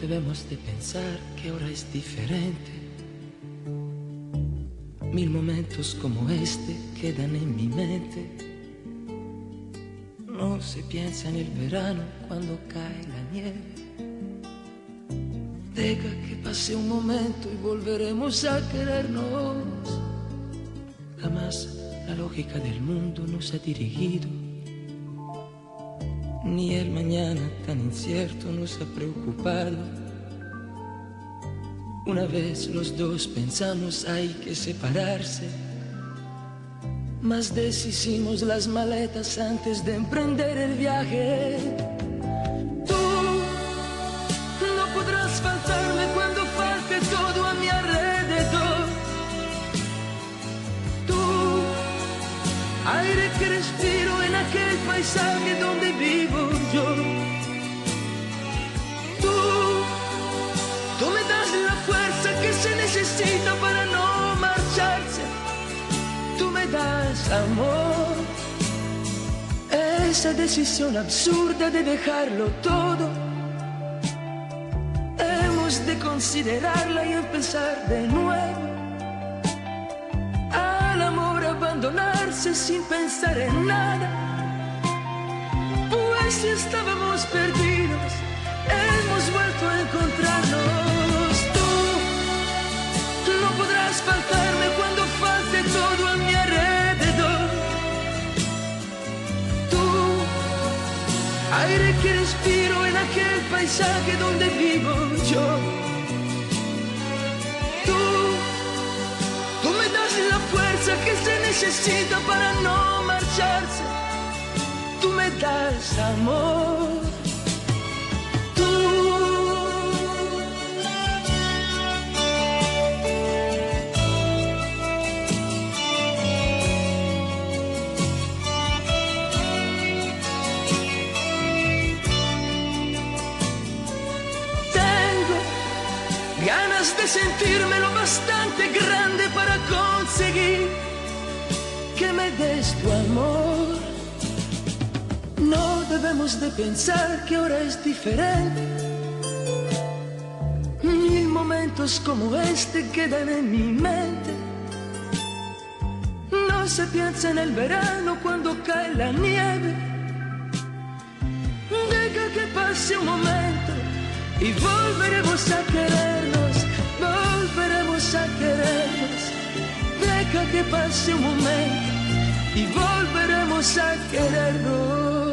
debemos de pensar que ahora es diferente. Mil momentos como este quedan en mi mente. No se piensa en el verano cuando cae la nieve. Deja que pase un momento y volveremos a querernos. Jamás la lógica del mundo nos ha dirigido, ni el mañana tan incierto nos ha preocupado. Una vez los dos pensamos hay que separarse, mas deshicimos las maletas antes de emprender el viaje. Tú no podrás faltarme cuando falte todo a mi alrededor. Tú, aire que respiro en aquel paisaje donde vivo yo. Tú me das la fuerza que se necesita para no marcharse. Tú me das amor, esa decisión absurda de dejarlo todo. Hemos de considerarla y empezar de nuevo. Al amor abandonarse sin pensar en nada, pues si estábamos perdidos, hemos vuelto a encontrarnos. Tú no podrás faltarme cuando falte todo a mi alrededor. Tú, aire que respiro en aquel paisaje donde vivo yo. Tú me das la fuerza que se necesita para no marcharse. Tú me das amor. Ganas de sentirme lo bastante grande para conseguir que me des tu amor. No debemos de pensar que ahora es diferente. Mil momentos como este quedan en mi mente. No se piensa en el verano cuando cae la nieve. Deja que pase un momento y volveremos a querernos, volveremos a querernos. Deja que pase un momento y volveremos a querernos.